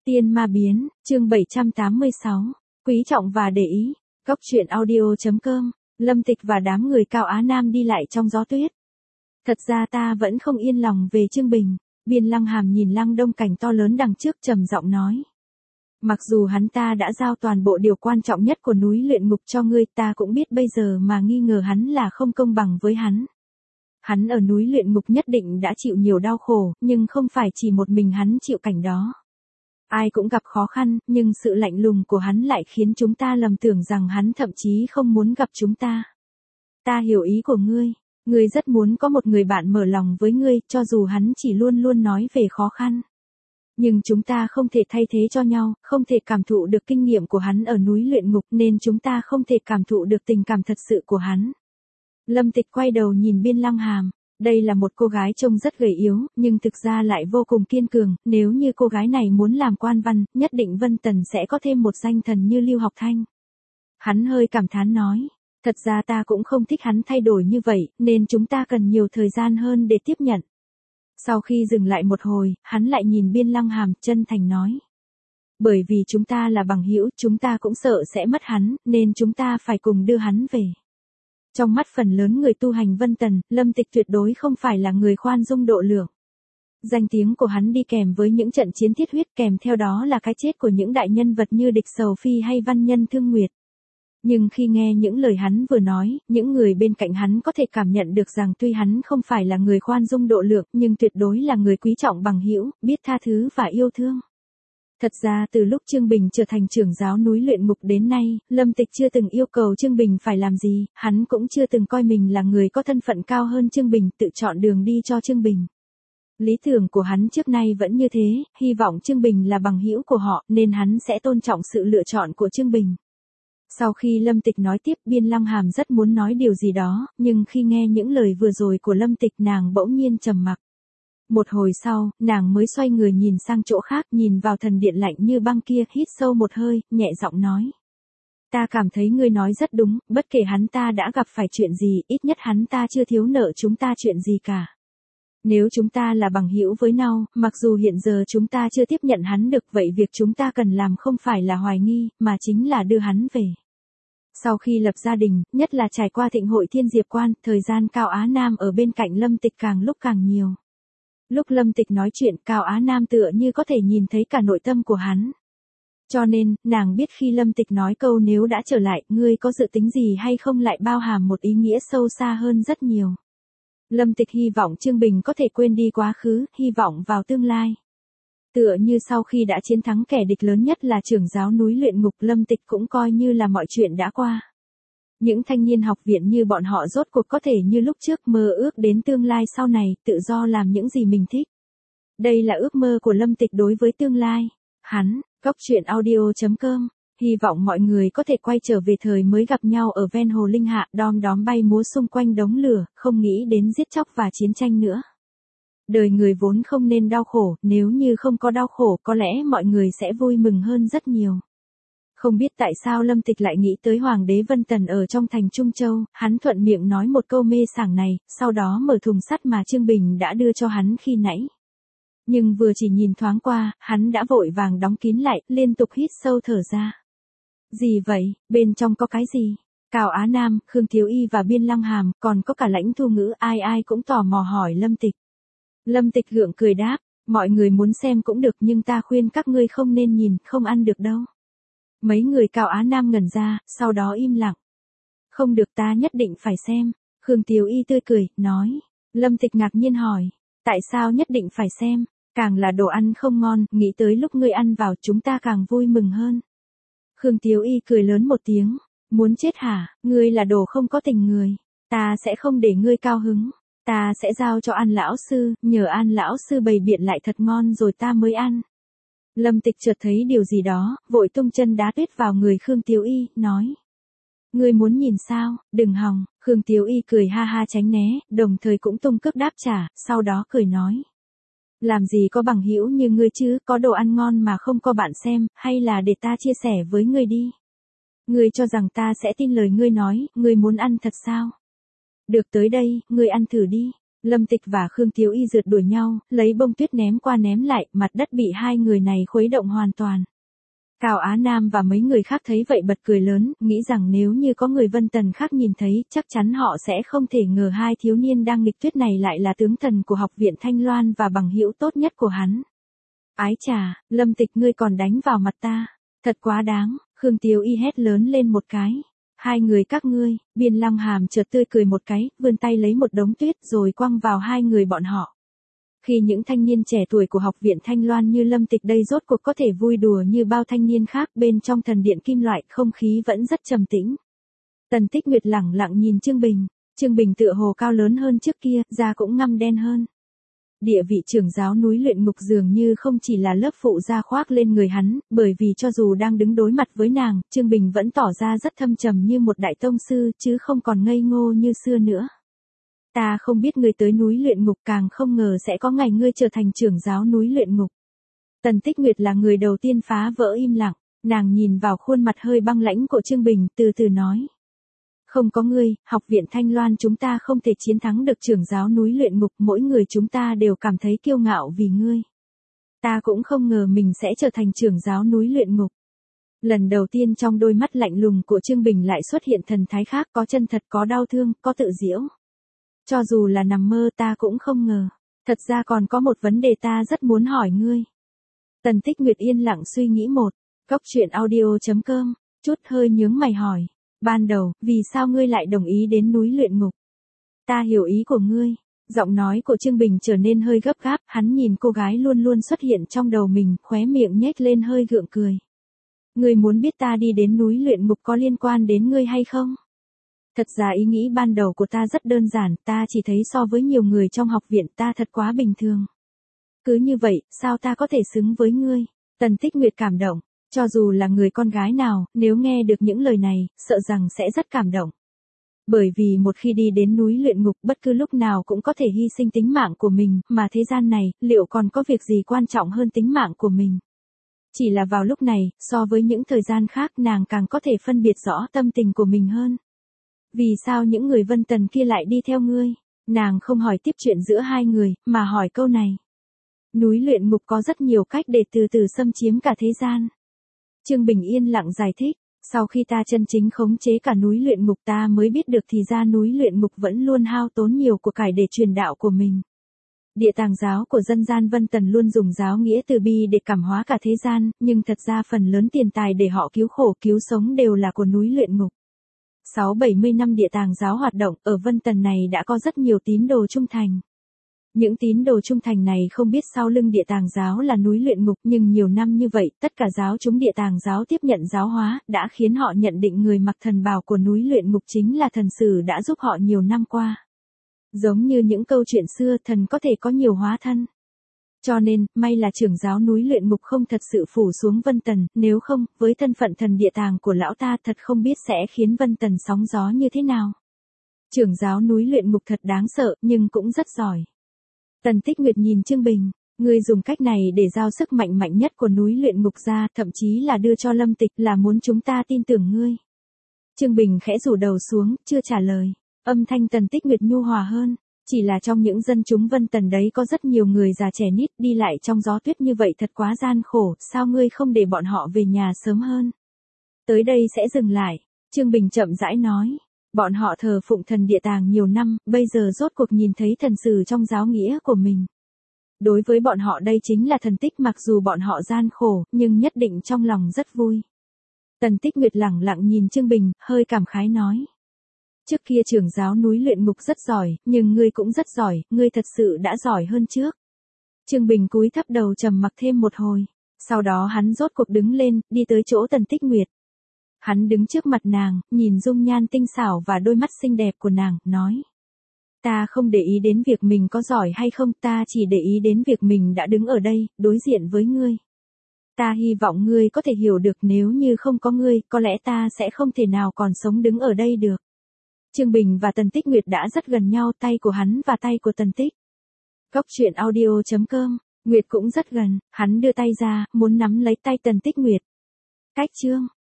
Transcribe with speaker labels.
Speaker 1: Tiên ma biến, chương 786, quý trọng và để ý, góc truyện audio.com, Lâm Tịch và đám người Cao Á Nam đi lại trong gió tuyết. Thật ra ta vẫn không yên lòng về Trương Bình, Biên Lăng Hàm nhìn Lăng Đông Cảnh to lớn đằng trước trầm giọng nói. Mặc dù hắn ta đã giao toàn bộ điều quan trọng nhất của núi luyện ngục cho ngươi, ta cũng biết bây giờ mà nghi ngờ hắn là không công bằng với hắn. Hắn ở núi luyện ngục nhất định đã chịu nhiều đau khổ, nhưng không phải chỉ một mình hắn chịu cảnh đó. Ai cũng gặp khó khăn, nhưng sự lạnh lùng của hắn lại khiến chúng ta lầm tưởng rằng hắn thậm chí không muốn gặp chúng ta. Ta hiểu ý của ngươi, ngươi rất muốn có một người bạn mở lòng với ngươi, cho dù hắn chỉ luôn luôn nói về khó khăn. Nhưng chúng ta không thể thay thế cho nhau, không thể cảm thụ được kinh nghiệm của hắn ở núi luyện ngục nên chúng ta không thể cảm thụ được tình cảm thật sự của hắn. Lâm Tịch quay đầu nhìn Biên Lăng Hàm. Đây là một cô gái trông rất gầy yếu, nhưng thực ra lại vô cùng kiên cường, nếu như cô gái này muốn làm quan văn, nhất định Vân Tần sẽ có thêm một danh thần như Lưu Học Thanh. Hắn hơi cảm thán nói, thật ra ta cũng không thích hắn thay đổi như vậy, nên chúng ta cần nhiều thời gian hơn để tiếp nhận. Sau khi dừng lại một hồi, hắn lại nhìn Biên Lăng Hàm, chân thành nói. Bởi vì chúng ta là bằng hữu, chúng ta cũng sợ sẽ mất hắn, nên chúng ta phải cùng đưa hắn về. Trong mắt phần lớn người tu hành Vân Tần, Lâm Tịch tuyệt đối không phải là người khoan dung độ lượng. Danh tiếng của hắn đi kèm với những trận chiến thiết huyết, kèm theo đó là cái chết của những đại nhân vật như Địch Sầu Phi hay Văn Nhân Thương Nguyệt. Nhưng khi nghe những lời hắn vừa nói, những người bên cạnh hắn có thể cảm nhận được rằng tuy hắn không phải là người khoan dung độ lượng, nhưng tuyệt đối là người quý trọng bằng hữu, biết tha thứ và yêu thương. Thật ra từ lúc Trương Bình trở thành trưởng giáo núi luyện ngục đến nay, Lâm Tịch chưa từng yêu cầu Trương Bình phải làm gì, hắn cũng chưa từng coi mình là người có thân phận cao hơn Trương Bình, tự chọn đường đi cho Trương Bình. Lý tưởng của hắn trước nay vẫn như thế, hy vọng Trương Bình là bằng hữu của họ, nên hắn sẽ tôn trọng sự lựa chọn của Trương Bình. Sau khi Lâm Tịch nói tiếp, Biên Lăng Hàm rất muốn nói điều gì đó, nhưng khi nghe những lời vừa rồi của Lâm Tịch nàng bỗng nhiên trầm mặc. Một hồi sau, nàng mới xoay người nhìn sang chỗ khác, nhìn vào thần điện lạnh như băng kia, hít sâu một hơi, nhẹ giọng nói. Ta cảm thấy ngươi nói rất đúng, bất kể hắn ta đã gặp phải chuyện gì, ít nhất hắn ta chưa thiếu nợ chúng ta chuyện gì cả. Nếu chúng ta là bằng hữu với nhau, mặc dù hiện giờ chúng ta chưa tiếp nhận hắn được, vậy việc chúng ta cần làm không phải là hoài nghi, mà chính là đưa hắn về. Sau khi lập gia đình, nhất là trải qua thịnh hội Thiên Diệp Quan, thời gian Cao Á Nam ở bên cạnh Lâm Tịch càng lúc càng nhiều. Lúc Lâm Tịch nói chuyện, Cao Á Nam tựa như có thể nhìn thấy cả nội tâm của hắn. Cho nên, nàng biết khi Lâm Tịch nói câu nếu đã trở lại, ngươi có dự tính gì hay không lại bao hàm một ý nghĩa sâu xa hơn rất nhiều. Lâm Tịch hy vọng Trương Bình có thể quên đi quá khứ, hy vọng vào tương lai. Tựa như sau khi đã chiến thắng kẻ địch lớn nhất là trưởng giáo núi luyện ngục, Lâm Tịch cũng coi như là mọi chuyện đã qua. Những thanh niên học viện như bọn họ rốt cuộc có thể như lúc trước mơ ước đến tương lai sau này, tự do làm những gì mình thích. Đây là ước mơ của Lâm Tịch đối với tương lai. Hắn, góc truyện audio.com, hy vọng mọi người có thể quay trở về thời mới gặp nhau ở ven hồ Linh Hạ, đom đóm bay múa xung quanh đống lửa, không nghĩ đến giết chóc và chiến tranh nữa. Đời người vốn không nên đau khổ, nếu như không có đau khổ có lẽ mọi người sẽ vui mừng hơn rất nhiều. Không biết tại sao Lâm Tịch lại nghĩ tới Hoàng đế Vân Tần ở trong thành Trung Châu, hắn thuận miệng nói một câu mê sảng này, sau đó mở thùng sắt mà Trương Bình đã đưa cho hắn khi nãy. Nhưng vừa chỉ nhìn thoáng qua, hắn đã vội vàng đóng kín lại, liên tục hít sâu thở ra. Gì vậy, bên trong có cái gì? Cao Á Nam, Khương Thiếu Y và Biên Lăng Hàm, còn có cả Lãnh Thu Ngữ, ai ai cũng tò mò hỏi Lâm Tịch. Lâm Tịch gượng cười đáp, mọi người muốn xem cũng được nhưng ta khuyên các ngươi không nên nhìn, không ăn được đâu. Mấy người Cao Á Nam ngẩn ra, sau đó im lặng. Không được, ta nhất định phải xem. Khương Tiếu Y tươi cười, nói. Lâm Tịch ngạc nhiên hỏi, tại sao nhất định phải xem? Càng là đồ ăn không ngon, nghĩ tới lúc ngươi ăn vào chúng ta càng vui mừng hơn. Khương Tiếu Y cười lớn một tiếng, muốn chết hả, ngươi là đồ không có tình người. Ta sẽ không để ngươi cao hứng. Ta sẽ giao cho An lão sư, nhờ An lão sư bày biện lại thật ngon rồi ta mới ăn. Lâm Tịch chợt thấy điều gì đó, vội tung chân đá tuyết vào người Khương Tiếu Y, nói. Ngươi muốn nhìn sao, đừng hòng. Khương Tiếu Y cười ha ha tránh né, đồng thời cũng tung cước đáp trả, sau đó cười nói. Làm gì có bằng hữu như ngươi chứ, có đồ ăn ngon mà không có bạn xem, hay là để ta chia sẻ với ngươi đi. Ngươi cho rằng ta sẽ tin lời ngươi nói, ngươi muốn ăn thật sao? Được tới đây, ngươi ăn thử đi. Lâm Tịch và Khương Tiếu Y rượt đuổi nhau, lấy bông tuyết ném qua ném lại, mặt đất bị hai người này khuấy động hoàn toàn. Cao Á Nam và mấy người khác thấy vậy bật cười lớn, nghĩ rằng nếu như có người Vân Tần khác nhìn thấy, chắc chắn họ sẽ không thể ngờ hai thiếu niên đang nghịch tuyết này lại là tướng thần của học viện Thanh Loan và bằng hữu tốt nhất của hắn. Ái chà, Lâm Tịch ngươi còn đánh vào mặt ta, thật quá đáng, Khương Tiếu Y hét lớn lên một cái. Hai người các ngươi, Biên Lăng Hàm chợt tươi cười một cái, vươn tay lấy một đống tuyết rồi quăng vào hai người bọn họ. Khi những thanh niên trẻ tuổi của học viện Thanh Loan như Lâm Tịch đây rốt cuộc có thể vui đùa như bao thanh niên khác, bên trong thần điện kim loại không khí vẫn rất trầm tĩnh. Tần Tích Nguyệt lẳng lặng nhìn Trương Bình tựa hồ cao lớn hơn trước kia, da cũng ngăm đen hơn. Địa vị trưởng giáo núi luyện ngục dường như không chỉ là lớp phụ da khoác lên người hắn, bởi vì cho dù đang đứng đối mặt với nàng, Trương Bình vẫn tỏ ra rất thâm trầm như một đại tông sư, chứ không còn ngây ngô như xưa nữa. Ta không biết ngươi tới núi luyện ngục, càng không ngờ sẽ có ngày ngươi trở thành trưởng giáo núi luyện ngục. Tần Tích Nguyệt là người đầu tiên phá vỡ im lặng, nàng nhìn vào khuôn mặt hơi băng lãnh của Trương Bình, từ từ nói. Không có ngươi, học viện Thanh Loan chúng ta không thể chiến thắng được trưởng giáo núi luyện ngục, mỗi người chúng ta đều cảm thấy kiêu ngạo vì ngươi. Ta cũng không ngờ mình sẽ trở thành trưởng giáo núi luyện ngục. Lần đầu tiên trong đôi mắt lạnh lùng của Trương Bình lại xuất hiện thần thái khác, có chân thật, có đau thương, có tự giễu. Cho dù là nằm mơ ta cũng không ngờ. Thật ra còn có một vấn đề ta rất muốn hỏi ngươi. Tần Tích Nguyệt yên lặng suy nghĩ một. Cốc truyện audio.com, chút hơi nhướng mày hỏi. Ban đầu, vì sao ngươi lại đồng ý đến núi luyện ngục? Ta hiểu ý của ngươi. Giọng nói của Trương Bình trở nên hơi gấp gáp, hắn nhìn cô gái luôn luôn xuất hiện trong đầu mình, khóe miệng nhếch lên hơi gượng cười. Ngươi muốn biết ta đi đến núi luyện ngục có liên quan đến ngươi hay không? Thật ra ý nghĩ ban đầu của ta rất đơn giản, ta chỉ thấy so với nhiều người trong học viện ta thật quá bình thường. Cứ như vậy, sao ta có thể xứng với ngươi? Tần Tích Nguyệt cảm động, cho dù là người con gái nào, nếu nghe được những lời này, sợ rằng sẽ rất cảm động. Bởi vì một khi đi đến núi luyện ngục bất cứ lúc nào cũng có thể hy sinh tính mạng của mình, mà thế gian này, liệu còn có việc gì quan trọng hơn tính mạng của mình? Chỉ là vào lúc này, so với những thời gian khác nàng càng có thể phân biệt rõ tâm tình của mình hơn. Vì sao những người Vân Tần kia lại đi theo ngươi? Nàng không hỏi tiếp chuyện giữa hai người, mà hỏi câu này. Núi luyện ngục có rất nhiều cách để từ từ xâm chiếm cả thế gian. Trương Bình yên lặng giải thích. Sau khi ta chân chính khống chế cả núi luyện ngục ta mới biết được thì ra núi luyện ngục vẫn luôn hao tốn nhiều của cải để truyền đạo của mình. Địa tàng giáo của dân gian Vân Tần luôn dùng giáo nghĩa từ bi để cảm hóa cả thế gian, nhưng thật ra phần lớn tiền tài để họ cứu khổ cứu sống đều là của núi luyện ngục. 6-70 năm địa tàng giáo hoạt động, ở Vân Tần này đã có rất nhiều tín đồ trung thành. Những tín đồ trung thành này không biết sau lưng địa tàng giáo là núi luyện ngục, nhưng nhiều năm như vậy, tất cả giáo chúng địa tàng giáo tiếp nhận giáo hóa, đã khiến họ nhận định người mặc thần bào của núi luyện ngục chính là thần sử đã giúp họ nhiều năm qua. Giống như những câu chuyện xưa, thần có thể có nhiều hóa thân. Cho nên, may là trưởng giáo núi luyện ngục không thật sự phủ xuống Vân Tần, nếu không, với thân phận thần địa tàng của lão ta thật không biết sẽ khiến Vân Tần sóng gió như thế nào. Trưởng giáo núi luyện ngục thật đáng sợ, nhưng cũng rất giỏi. Tần Tích Nguyệt nhìn Trương Bình, ngươi dùng cách này để giao sức mạnh mạnh nhất của núi luyện ngục ra, thậm chí là đưa cho Lâm Tịch, là muốn chúng ta tin tưởng ngươi. Trương Bình khẽ rủ đầu xuống, chưa trả lời. Âm thanh Tần Tích Nguyệt nhu hòa hơn. Chỉ là trong những dân chúng Vân Tần đấy có rất nhiều người già trẻ nít, đi lại trong gió tuyết như vậy thật quá gian khổ, sao ngươi không để bọn họ về nhà sớm hơn? Tới đây sẽ dừng lại, Trương Bình chậm rãi nói. Bọn họ thờ phụng thần địa tàng nhiều năm, bây giờ rốt cuộc nhìn thấy thần sử trong giáo nghĩa của mình. Đối với bọn họ đây chính là thần tích, mặc dù bọn họ gian khổ, nhưng nhất định trong lòng rất vui. Tần Tích Nguyệt lẳng lặng nhìn Trương Bình, hơi cảm khái nói. Trước kia trưởng giáo núi luyện ngục rất giỏi, nhưng ngươi cũng rất giỏi, ngươi thật sự đã giỏi hơn trước. Trương Bình cúi thấp đầu trầm mặc thêm một hồi. Sau đó hắn rốt cuộc đứng lên, đi tới chỗ Tần Tích Nguyệt. Hắn đứng trước mặt nàng, nhìn dung nhan tinh xảo và đôi mắt xinh đẹp của nàng, nói. Ta không để ý đến việc mình có giỏi hay không, ta chỉ để ý đến việc mình đã đứng ở đây, đối diện với ngươi. Ta hy vọng ngươi có thể hiểu được, nếu như không có ngươi, có lẽ ta sẽ không thể nào còn sống đứng ở đây được. Trương Bình và Tần Tích Nguyệt đã rất gần nhau, tay của hắn và tay của Tần Tích. Cốc truyện audio.com, Nguyệt cũng rất gần, hắn đưa tay ra, muốn nắm lấy tay Tần Tích Nguyệt. Cách chương